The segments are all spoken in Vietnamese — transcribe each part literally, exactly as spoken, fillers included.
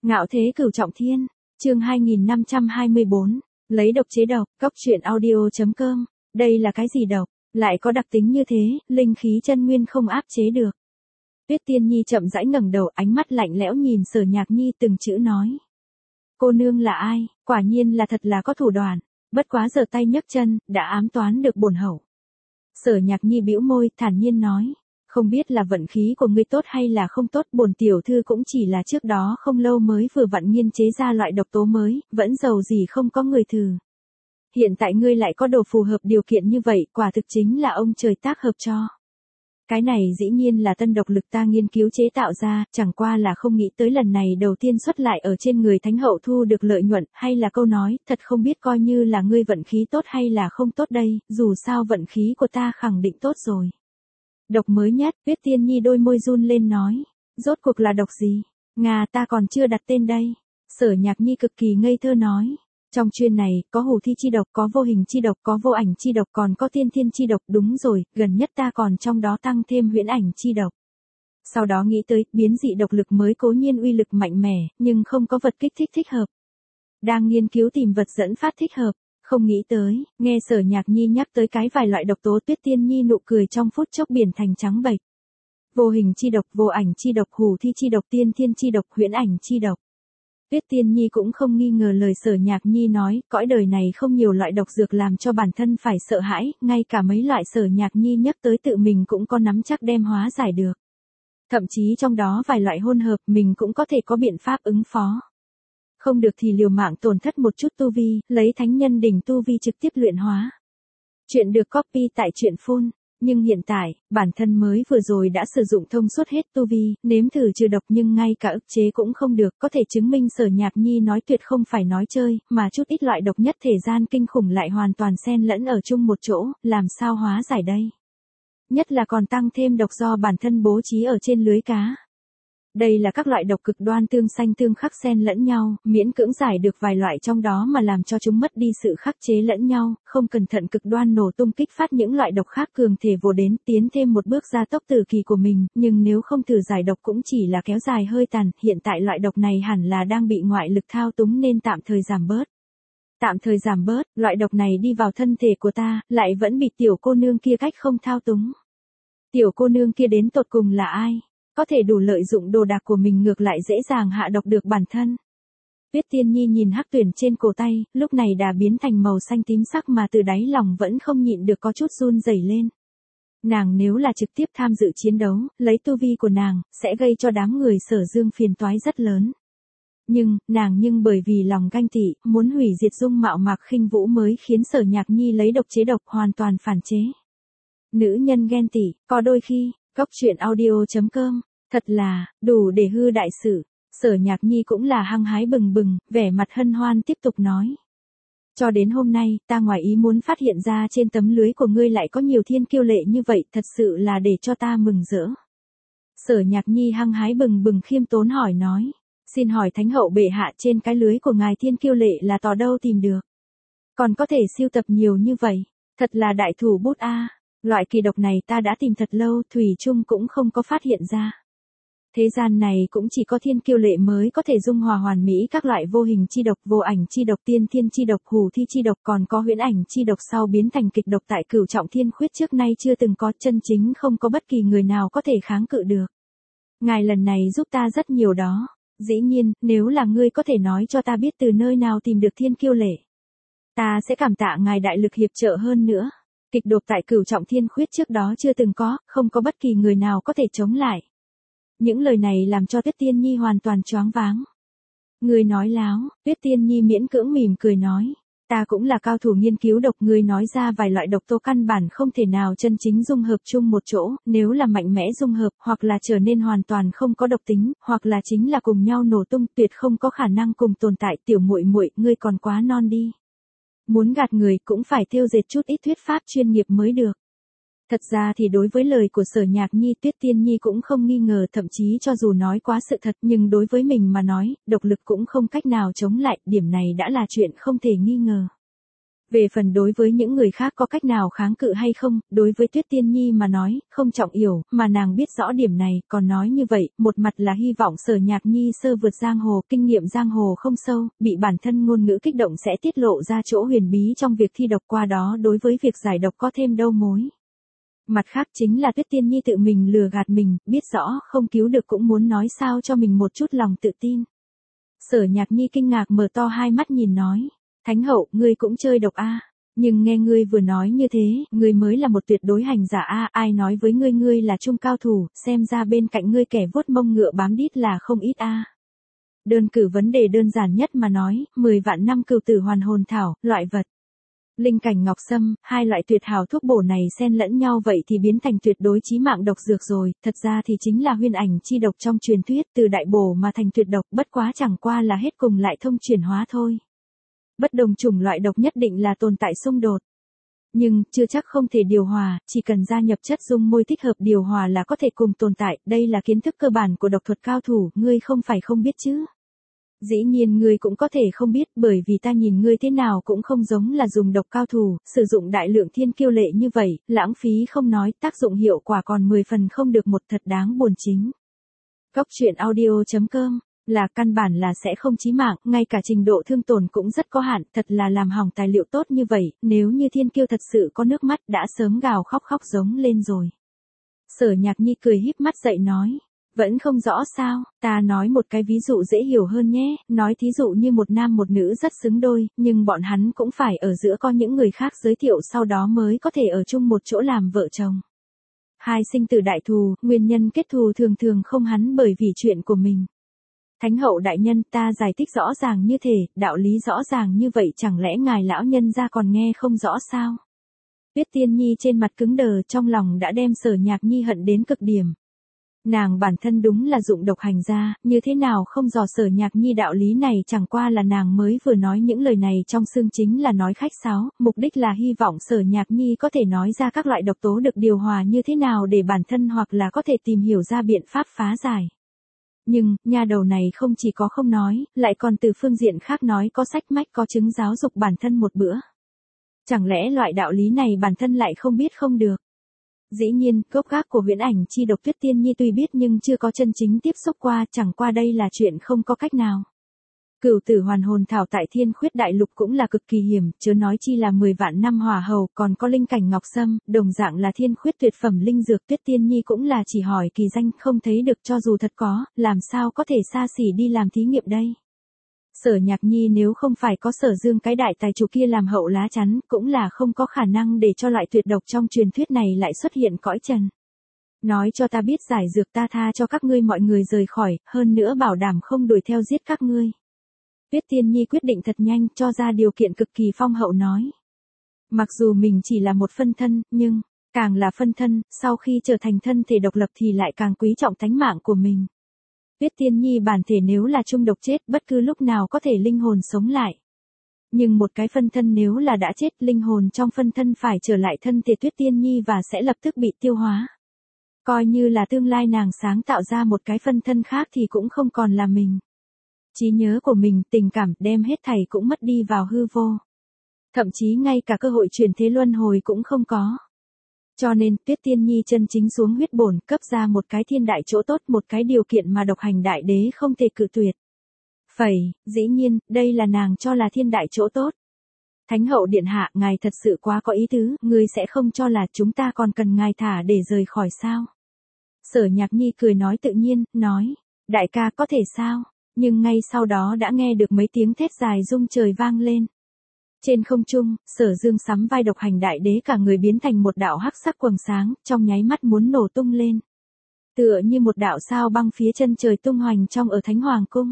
Ngạo thế cửu trọng thiên, chương hai nghìn năm trăm hai mươi bốn, lấy độc chế độc, cóc truyện audio chấm com, đây là cái gì độc, lại có đặc tính như thế, linh khí chân nguyên không áp chế được. Tuyết Tiên Nhi chậm rãi ngẩng đầu, ánh mắt lạnh lẽo nhìn Sở Nhạc Nhi từng chữ nói. Cô nương là ai, quả nhiên là thật là có thủ đoạn, bất quá giở tay nhấc chân, đã ám toán được bổn hậu. Sở Nhạc Nhi bĩu môi, thản nhiên nói. Không biết là vận khí của ngươi tốt hay là không tốt, bổn tiểu thư cũng chỉ là trước đó không lâu mới vừa vặn nghiên chế ra loại độc tố mới, vẫn giàu gì không có người thử. Hiện tại ngươi lại có đồ phù hợp điều kiện như vậy, quả thực chính là ông trời tác hợp cho. Cái này dĩ nhiên là tân độc lực ta nghiên cứu chế tạo ra, chẳng qua là không nghĩ tới lần này đầu tiên xuất lại ở trên người thánh hậu thu được lợi nhuận, hay là câu nói, thật không biết coi như là ngươi vận khí tốt hay là không tốt đây, dù sao vận khí của ta khẳng định tốt rồi. Độc mới nhất, Tuyết Tiên Nhi đôi môi run lên nói, rốt cuộc là độc gì? Nga ta còn chưa đặt tên đây. Sở Nhạc Nhi cực kỳ ngây thơ nói, trong chuyên này, có hủ thi chi độc, có vô hình chi độc, có vô ảnh chi độc, còn có tiên thiên chi độc, đúng rồi, gần nhất ta còn trong đó tăng thêm huyễn ảnh chi độc. Sau đó nghĩ tới, biến dị độc lực mới cố nhiên uy lực mạnh mẽ, nhưng không có vật kích thích thích hợp. Đang nghiên cứu tìm vật dẫn phát thích hợp. Không nghĩ tới, nghe Sở Nhạc Nhi nhắc tới cái vài loại độc tố, Tuyết Tiên Nhi nụ cười trong phút chốc biển thành trắng bệch. Vô hình chi độc, vô ảnh chi độc, hủ thi chi độc, tiên thiên chi độc, huyễn ảnh chi độc. Tuyết Tiên Nhi cũng không nghi ngờ lời Sở Nhạc Nhi nói, cõi đời này không nhiều loại độc dược làm cho bản thân phải sợ hãi, ngay cả mấy loại Sở Nhạc Nhi nhắc tới tự mình cũng có nắm chắc đem hóa giải được. Thậm chí trong đó vài loại hỗn hợp mình cũng có thể có biện pháp ứng phó. Không được thì liều mạng tổn thất một chút tu vi, lấy thánh nhân đỉnh tu vi trực tiếp luyện hóa. Chuyện được copy tại truyện phun, nhưng hiện tại, bản thân mới vừa rồi đã sử dụng thông suốt hết tu vi, nếm thử trừ độc nhưng ngay cả ức chế cũng không được, có thể chứng minh Sở Nhạc Nhi nói tuyệt không phải nói chơi, mà chút ít loại độc nhất thể gian kinh khủng lại hoàn toàn xen lẫn ở chung một chỗ, làm sao hóa giải đây? Nhất là còn tăng thêm độc do bản thân bố trí ở trên lưới cá. Đây là các loại độc cực đoan tương xanh tương khắc xen lẫn nhau, miễn cưỡng giải được vài loại trong đó mà làm cho chúng mất đi sự khắc chế lẫn nhau, không cẩn thận cực đoan nổ tung kích phát những loại độc khác cường thể vồ đến, tiến thêm một bước gia tốc tử kỳ của mình, nhưng nếu không thử giải độc cũng chỉ là kéo dài hơi tàn, hiện tại loại độc này hẳn là đang bị ngoại lực thao túng nên tạm thời giảm bớt. Tạm thời giảm bớt, loại độc này đi vào thân thể của ta, lại vẫn bị tiểu cô nương kia cách không thao túng. Tiểu cô nương kia đến tột cùng là ai? Có thể đủ lợi dụng đồ đạc của mình ngược lại dễ dàng hạ độc được bản thân. Tuyết Tiên Nhi nhìn hắc tuyển trên cổ tay, lúc này đã biến thành màu xanh tím sắc mà từ đáy lòng vẫn không nhịn được có chút run rẩy lên. Nàng nếu là trực tiếp tham dự chiến đấu, lấy tu vi của nàng, sẽ gây cho đám người Sở Dương phiền toái rất lớn. Nhưng, nàng nhưng bởi vì lòng ganh tị, muốn hủy diệt dung mạo Mạc Khinh Vũ mới khiến Sở Nhạc Nhi lấy độc chế độc hoàn toàn phản chế. Nữ nhân ghen tị, có đôi khi, cóc truyện audio chấm com, thật là, đủ để hư đại sự. Sở Nhạc Nhi cũng là hăng hái bừng bừng, vẻ mặt hân hoan tiếp tục nói. Cho đến hôm nay, ta ngoài ý muốn phát hiện ra trên tấm lưới của ngươi lại có nhiều thiên kiêu lệ như vậy, thật sự là để cho ta mừng rỡ. Sở Nhạc Nhi hăng hái bừng bừng khiêm tốn hỏi nói. Xin hỏi thánh hậu bệ hạ, trên cái lưới của ngài thiên kiêu lệ là tò đâu tìm được? Còn có thể siêu tập nhiều như vậy, thật là đại thủ bút a. Loại kỳ độc này ta đã tìm thật lâu, thủy chung cũng không có phát hiện ra. Thế gian này cũng chỉ có thiên kiêu lệ mới có thể dung hòa hoàn mỹ các loại vô hình chi độc, vô ảnh chi độc, tiên thiên chi độc, hủ thi chi độc, còn có huyễn ảnh chi độc sau biến thành kịch độc tại Cửu Trọng Thiên Khuyết trước nay chưa từng có, chân chính không có bất kỳ người nào có thể kháng cự được. Ngài lần này giúp ta rất nhiều đó. Dĩ nhiên, nếu là ngươi có thể nói cho ta biết từ nơi nào tìm được thiên kiêu lệ, ta sẽ cảm tạ ngài đại lực hiệp trợ hơn nữa. Kịch độc tại Cửu Trọng Thiên Khuyết trước đó chưa từng có, không có bất kỳ người nào có thể chống lại. Những lời này làm cho Tuyết Tiên Nhi hoàn toàn choáng váng. Ngươi nói láo, Tuyết Tiên Nhi miễn cưỡng mỉm cười nói. Ta cũng là cao thủ nghiên cứu độc, ngươi nói ra vài loại độc tố căn bản không thể nào chân chính dung hợp chung một chỗ, nếu là mạnh mẽ dung hợp, hoặc là trở nên hoàn toàn không có độc tính, hoặc là chính là cùng nhau nổ tung, tuyệt không có khả năng cùng tồn tại. Tiểu muội muội, ngươi còn quá non đi. Muốn gạt người cũng phải thêu dệt chút ít thuyết pháp chuyên nghiệp mới được. Thật ra thì đối với lời của Sở Nhạc Nhi, Tuyết Tiên Nhi cũng không nghi ngờ, thậm chí cho dù nói quá sự thật, nhưng đối với mình mà nói, độc lực cũng không cách nào chống lại, điểm này đã là chuyện không thể nghi ngờ. Về phần đối với những người khác có cách nào kháng cự hay không, đối với Tuyết Tiên Nhi mà nói, không trọng yếu, mà nàng biết rõ điểm này, còn nói như vậy, một mặt là hy vọng Sở Nhạc Nhi sơ vượt giang hồ, kinh nghiệm giang hồ không sâu, bị bản thân ngôn ngữ kích động sẽ tiết lộ ra chỗ huyền bí trong việc thi độc, qua đó đối với việc giải độc có thêm đâu mối. Mặt khác chính là Tuyết Tiên Nhi tự mình lừa gạt mình, biết rõ không cứu được cũng muốn nói sao cho mình một chút lòng tự tin. Sở Nhạc Nhi kinh ngạc mở to hai mắt nhìn nói, Thánh hậu, ngươi cũng chơi độc a? Nhưng nghe ngươi vừa nói như thế, ngươi mới là một tuyệt đối hành giả a, ai nói với ngươi ngươi là trung cao thủ, xem ra bên cạnh ngươi kẻ vuốt mông ngựa bám đít là không ít a. Đơn cử vấn đề đơn giản nhất mà nói, mười vạn năm cửu tử hoàn hồn thảo, loại vật linh cảnh ngọc sâm, hai loại tuyệt hảo thuốc bổ này xen lẫn nhau vậy thì biến thành tuyệt đối chí mạng độc dược rồi, thật ra thì chính là huyên ảnh chi độc trong truyền thuyết, từ đại bổ mà thành tuyệt độc, bất quá chẳng qua là hết cùng lại thông chuyển hóa thôi. Bất đồng chủng loại độc nhất định là tồn tại xung đột. Nhưng, chưa chắc không thể điều hòa, chỉ cần gia nhập chất dung môi thích hợp điều hòa là có thể cùng tồn tại, đây là kiến thức cơ bản của độc thuật cao thủ, ngươi không phải không biết chứ. Dĩ nhiên ngươi cũng có thể không biết, bởi vì ta nhìn ngươi thế nào cũng không giống là dùng độc cao thủ, sử dụng đại lượng thiên kiêu lệ như vậy, lãng phí không nói, tác dụng hiệu quả còn mười phần không được một, thật đáng buồn chính. Cốc truyện audio chấm com là căn bản là sẽ không chí mạng, ngay cả trình độ thương tổn cũng rất có hạn, thật là làm hỏng tài liệu tốt như vậy, nếu như thiên kiêu thật sự có nước mắt đã sớm gào khóc khóc giống lên rồi. Sở Nhạc Nhi cười híp mắt dậy nói, vẫn không rõ sao, ta nói một cái ví dụ dễ hiểu hơn nhé, nói thí dụ như một nam một nữ rất xứng đôi, nhưng bọn hắn cũng phải ở giữa có những người khác giới thiệu sau đó mới có thể ở chung một chỗ làm vợ chồng. Hai sinh tử đại thù, nguyên nhân kết thù thường thường không hắn bởi vì chuyện của mình. Thánh hậu đại nhân, ta giải thích rõ ràng như thế, đạo lý rõ ràng như vậy chẳng lẽ ngài lão nhân ra còn nghe không rõ sao? Tuyết Tiên Nhi trên mặt cứng đờ, trong lòng đã đem Sở Nhạc Nhi hận đến cực điểm. Nàng bản thân đúng là dụng độc hành ra, như thế nào không dò Sở Nhạc Nhi đạo lý này, chẳng qua là nàng mới vừa nói những lời này trong xương chính là nói khách sáo, mục đích là hy vọng Sở Nhạc Nhi có thể nói ra các loại độc tố được điều hòa như thế nào để bản thân hoặc là có thể tìm hiểu ra biện pháp phá giải. Nhưng, nha đầu này không chỉ có không nói, lại còn từ phương diện khác nói có sách mách có chứng giáo dục bản thân một bữa. Chẳng lẽ loại đạo lý này bản thân lại không biết không được? Dĩ nhiên, gốc gác của huyễn ảnh chi độc Tuyết Tiên Nhi tuy biết nhưng chưa có chân chính tiếp xúc qua, chẳng qua đây là chuyện không có cách nào. Cửu tử hoàn hồn thảo tại Thiên Khuyết Đại Lục cũng là cực kỳ hiểm, chớ nói chi là mười vạn năm hỏa hầu, còn có linh cảnh ngọc sâm, đồng dạng là thiên khuyết tuyệt phẩm linh dược, Tuyết Tiên Nhi cũng là chỉ hỏi kỳ danh, không thấy được, cho dù thật có, làm sao có thể xa xỉ đi làm thí nghiệm đây. Sở Nhạc Nhi nếu không phải có Sở Dương cái đại tài chủ kia làm hậu lá chắn, cũng là không có khả năng để cho loại tuyệt độc trong truyền thuyết này lại xuất hiện cõi trần. Nói cho ta biết giải dược, ta tha cho các ngươi mọi người rời khỏi, hơn nữa bảo đảm không đuổi theo giết các ngươi. Tuyết Tiên Nhi quyết định thật nhanh, cho ra điều kiện cực kỳ phong hậu nói. Mặc dù mình chỉ là một phân thân, nhưng, càng là phân thân, sau khi trở thành thân thể độc lập thì lại càng quý trọng tánh mạng của mình. Tuyết Tiên Nhi bản thể nếu là trung độc chết, bất cứ lúc nào có thể linh hồn sống lại. Nhưng một cái phân thân nếu là đã chết, linh hồn trong phân thân phải trở lại thân thể Tuyết Tiên Nhi và sẽ lập tức bị tiêu hóa. Coi như là tương lai nàng sáng tạo ra một cái phân thân khác thì cũng không còn là mình. Trí nhớ của mình, tình cảm, đem hết thảy cũng mất đi vào hư vô. Thậm chí ngay cả cơ hội chuyển thế luân hồi cũng không có. Cho nên, Tuyết Tiên Nhi chân chính xuống huyết bổn, cấp ra một cái thiên đại chỗ tốt, một cái điều kiện mà độc hành đại đế không thể cự tuyệt. Phẩy, dĩ nhiên, đây là nàng cho là thiên đại chỗ tốt. Thánh hậu điện hạ, ngài thật sự quá có ý tứ, ngươi sẽ không cho là chúng ta còn cần ngài thả để rời khỏi sao? Sở Nhạc Nhi cười nói tự nhiên, nói, đại ca có thể sao? Nhưng ngay sau đó đã nghe được mấy tiếng thét dài rung trời vang lên. Trên không trung, Sở Dương sắm vai độc hành đại đế cả người biến thành một đạo hắc sắc quầng sáng, trong nháy mắt muốn nổ tung lên. Tựa như một đạo sao băng phía chân trời tung hoành trong ở Thánh Hoàng Cung.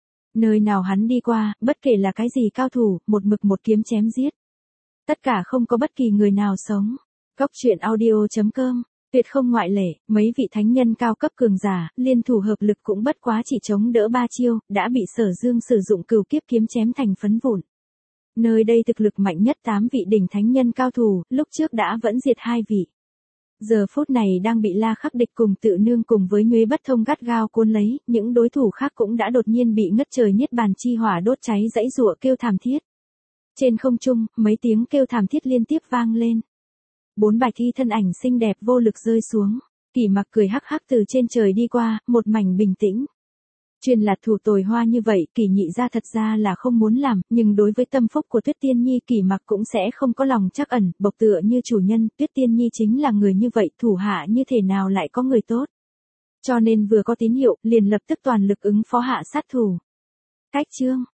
Nơi nào hắn đi qua, bất kể là cái gì cao thủ, một mực một kiếm chém giết. Tất cả không có bất kỳ người nào sống. Cốc truyện audio chấm com tuyệt không ngoại lệ, mấy vị thánh nhân cao cấp cường giả, liên thủ hợp lực cũng bất quá chỉ chống đỡ ba chiêu, đã bị Sở Dương sử dụng cửu kiếp kiếm chém thành phấn vụn. Nơi đây thực lực mạnh nhất tám vị đỉnh thánh nhân cao thủ, lúc trước đã vẫn diệt hai vị. Giờ phút này đang bị La Khắc Địch cùng Tự Nương cùng với Nhuế Bất Thông gắt gao cuốn lấy, những đối thủ khác cũng đã đột nhiên bị ngất trời niết bàn chi hỏa đốt cháy dãy rụa kêu thảm thiết. Trên không trung, mấy tiếng kêu thảm thiết liên tiếp vang lên. Bốn bài thi thân ảnh xinh đẹp vô lực rơi xuống. Kỷ Mặc cười hắc hắc từ trên trời đi qua, một mảnh bình tĩnh. Chuyên là thủ tồi hoa như vậy, Kỷ nhị ra thật ra là không muốn làm, nhưng đối với tâm phúc của Tuyết Tiên Nhi Kỷ Mặc cũng sẽ không có lòng trắc ẩn, bộc tựa như chủ nhân, Tuyết Tiên Nhi chính là người như vậy, thủ hạ như thế nào lại có người tốt. Cho nên vừa có tín hiệu, liền lập tức toàn lực ứng phó hạ sát thủ. Cách chương